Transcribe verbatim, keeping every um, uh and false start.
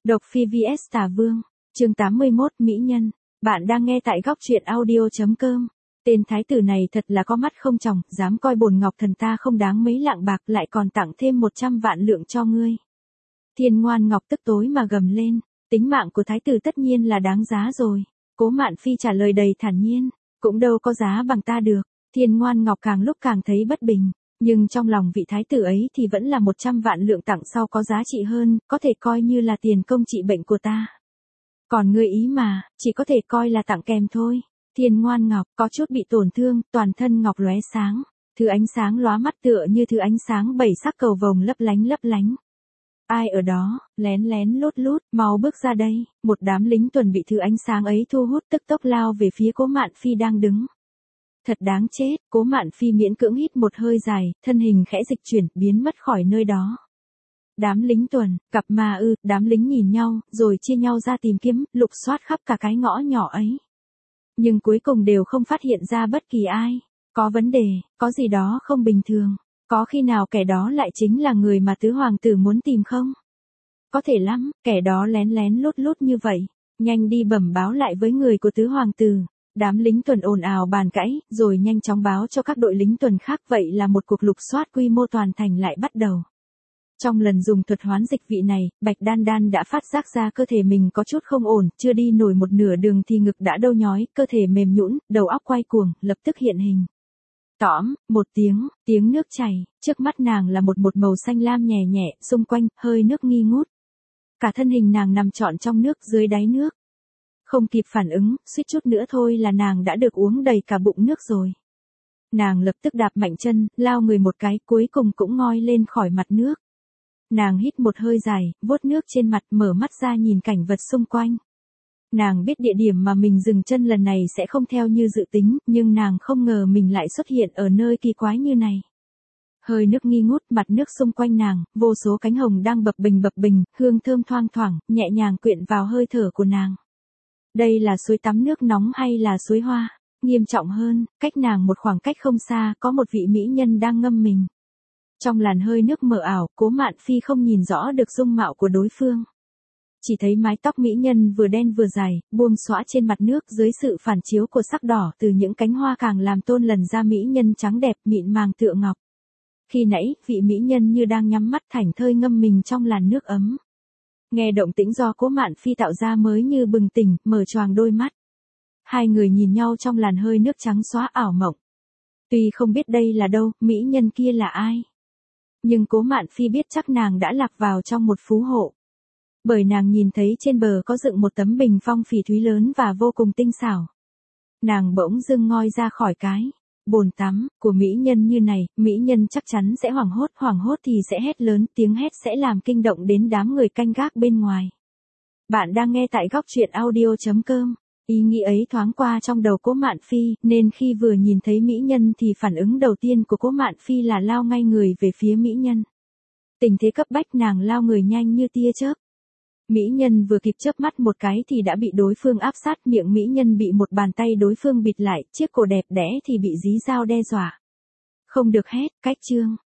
Độc Phi vs Tà Vương, chương tám mươi mốt Mỹ Nhân. Bạn đang nghe tại góc truyện audio.com. Tên thái tử này thật là có mắt không tròng, dám coi bồn ngọc thần ta không đáng mấy lạng bạc lại còn tặng thêm một trăm vạn lượng cho ngươi. Thiên Ngoan Ngọc tức tối mà gầm lên, tính mạng của thái tử tất nhiên là đáng giá rồi. Cố Mạn Phi trả lời đầy thản nhiên, cũng đâu có giá bằng ta được. Thiên Ngoan Ngọc càng lúc càng thấy bất bình, nhưng trong lòng vị thái tử ấy thì vẫn là một trăm vạn lượng tặng sau có giá trị hơn, có thể coi như là tiền công trị bệnh của ta. Còn ngươi ý mà, chỉ có thể coi là tặng kèm thôi. Thiên Ngoan Ngọc có chút bị tổn thương, toàn thân ngọc lóe sáng, thứ ánh sáng lóa mắt tựa như thứ ánh sáng bảy sắc cầu vồng lấp lánh lấp lánh. Ai ở đó, lén lén lút lút, mau bước ra đây. Một đám lính tuần bị thứ ánh sáng ấy thu hút tức tốc lao về phía Cố Mạn Phi đang đứng. Thật đáng chết, Cố Mạn Phi miễn cưỡng hít một hơi dài, thân hình khẽ dịch chuyển, biến mất khỏi nơi đó. Đám lính tuần, cặp ma ư, đám lính nhìn nhau, rồi chia nhau ra tìm kiếm, lục soát khắp cả cái ngõ nhỏ ấy. Nhưng cuối cùng đều không phát hiện ra bất kỳ ai. Có vấn đề, có gì đó không bình thường. Có khi nào kẻ đó lại chính là người mà tứ hoàng tử muốn tìm không? Có thể lắm, kẻ đó lén lén lút lút như vậy. Nhanh đi bẩm báo lại với người của tứ hoàng tử. Đám lính tuần ồn ào bàn cãi, rồi nhanh chóng báo cho các đội lính tuần khác, vậy là một cuộc lục soát quy mô toàn thành lại bắt đầu. Trong lần dùng thuật hoán dịch vị này, Bạch Đan Đan đã phát giác ra cơ thể mình có chút không ổn, chưa đi nổi một nửa đường thì ngực đã đau nhói, cơ thể mềm nhũn, đầu óc quay cuồng, lập tức hiện hình. Tõm, một tiếng, tiếng nước chảy, trước mắt nàng là một một màu xanh lam nhẹ nhẹ, xung quanh, hơi nước nghi ngút. Cả thân hình nàng nằm trọn trong nước, dưới đáy nước. Không kịp phản ứng, suýt chút nữa thôi là nàng đã được uống đầy cả bụng nước rồi. Nàng lập tức đạp mạnh chân, lao người một cái, cuối cùng cũng ngoi lên khỏi mặt nước. Nàng hít một hơi dài, vuốt nước trên mặt, mở mắt ra nhìn cảnh vật xung quanh. Nàng biết địa điểm mà mình dừng chân lần này sẽ không theo như dự tính, nhưng nàng không ngờ mình lại xuất hiện ở nơi kỳ quái như này. Hơi nước nghi ngút, mặt nước xung quanh nàng, vô số cánh hồng đang bập bình bập bình, hương thơm thoang thoảng, nhẹ nhàng quyện vào hơi thở của nàng. Đây là suối tắm nước nóng hay là suối hoa? Nghiêm trọng hơn, cách nàng một khoảng cách không xa, có một vị mỹ nhân đang ngâm mình. Trong làn hơi nước mờ ảo, Cố Mạn Phi không nhìn rõ được dung mạo của đối phương. Chỉ thấy mái tóc mỹ nhân vừa đen vừa dài, buông xõa trên mặt nước dưới sự phản chiếu của sắc đỏ từ những cánh hoa càng làm tôn lần ra mỹ nhân trắng đẹp mịn màng tựa ngọc. Khi nãy, vị mỹ nhân như đang nhắm mắt thảnh thơi ngâm mình trong làn nước ấm. Nghe động tĩnh do Cố Mạn Phi tạo ra mới như bừng tỉnh, mở choàng đôi mắt. Hai người nhìn nhau trong làn hơi nước trắng xóa ảo mộng. Tuy không biết đây là đâu, mỹ nhân kia là ai. Nhưng Cố Mạn Phi biết chắc nàng đã lạc vào trong một phú hộ. Bởi nàng nhìn thấy trên bờ có dựng một tấm bình phong phỉ thúy lớn và vô cùng tinh xảo. Nàng bỗng dưng ngoi ra khỏi cái bồn tắm của mỹ nhân như này, mỹ nhân chắc chắn sẽ hoảng hốt, hoảng hốt thì sẽ hét lớn, tiếng hét sẽ làm kinh động đến đám người canh gác bên ngoài. Bạn đang nghe tại góc truyện audio.com. Ý nghĩ ấy thoáng qua trong đầu Cố Mạn Phi, nên khi vừa nhìn thấy mỹ nhân thì phản ứng đầu tiên của Cố Mạn Phi là lao ngay người về phía mỹ nhân. Tình thế cấp bách, nàng lao người nhanh như tia chớp. Mỹ nhân vừa kịp chớp mắt một cái thì đã bị đối phương áp sát, miệng mỹ nhân bị một bàn tay đối phương bịt lại, chiếc cổ đẹp đẽ thì bị dí dao đe dọa. Không được hét, cách chương.